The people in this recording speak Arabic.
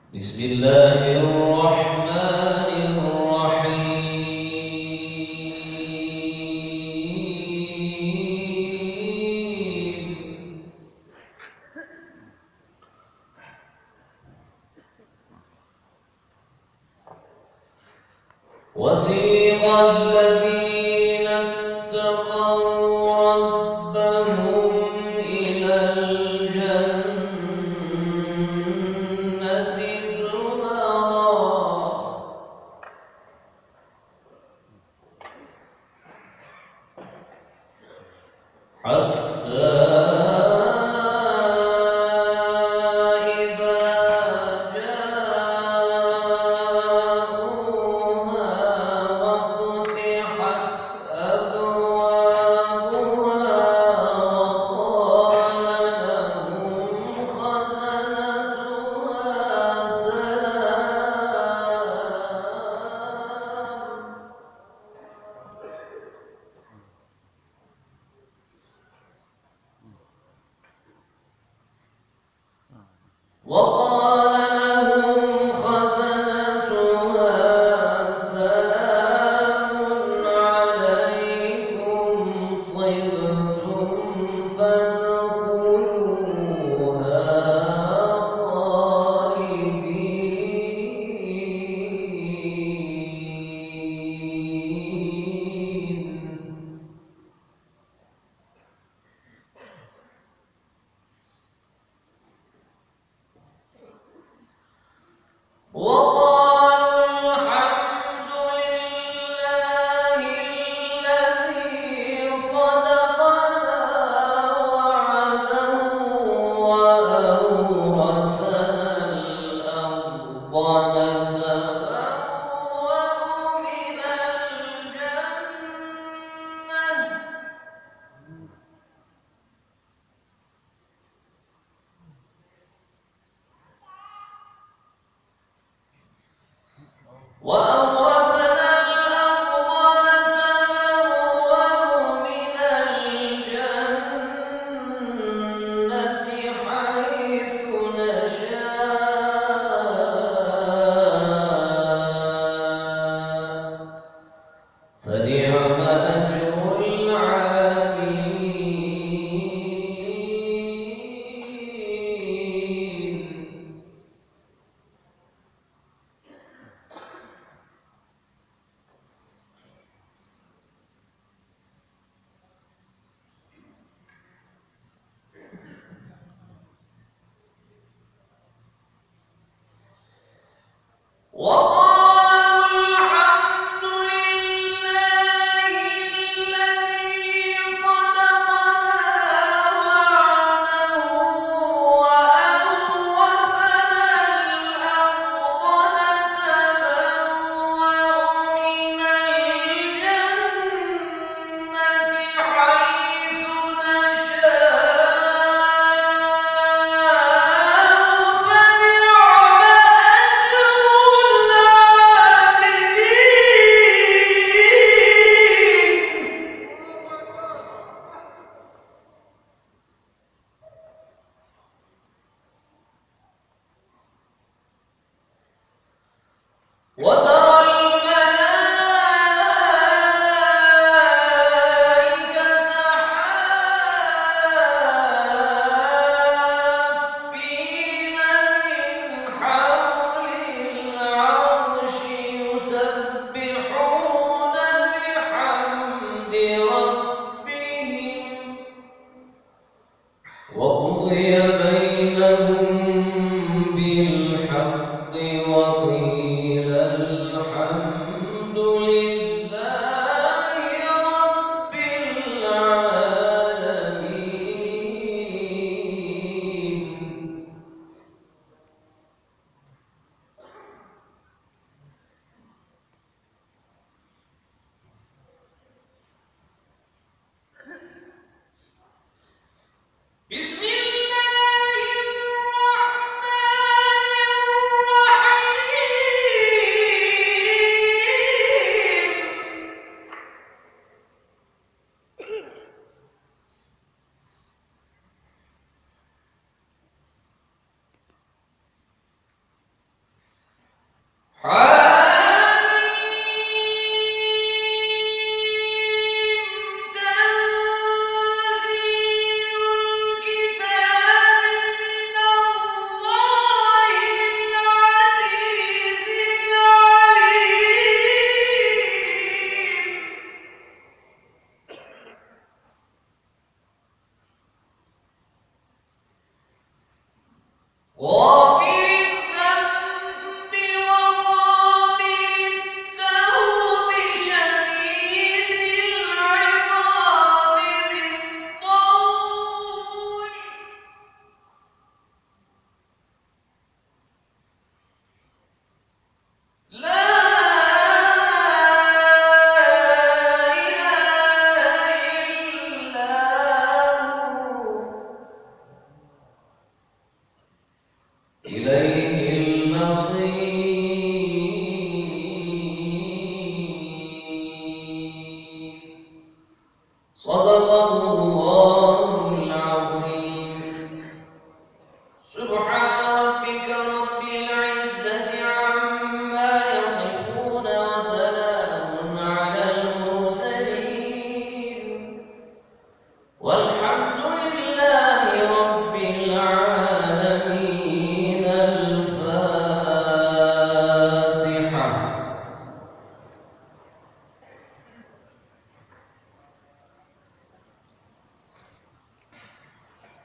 بسم الله الرحمن الرحيم. وسيق الذين اتقوا ربهم إلى الجنة زمرا حتى إذا جاءوها وفتحت أبوابها وقال لهم خزنتها سلام. وقال لهم خزنتها سلام عليكم طبتم فادخلوها خالدين. وقالوا الحمد لله الذي صدقنا وعده وأورثنا الأرض نتبوأ من الجنة. وأورثنا الأرض نتبوأ من الجنة حيث نشاء فنعم أجر العاملين. وقالوا الحمد لله الذي صدقنا وعده وأورثنا الأرض نتبوأ من الجنة حيث وترى الملائكة حافين من حول العرش يسبحون بحمد ربهم وقضي بينهم بالحق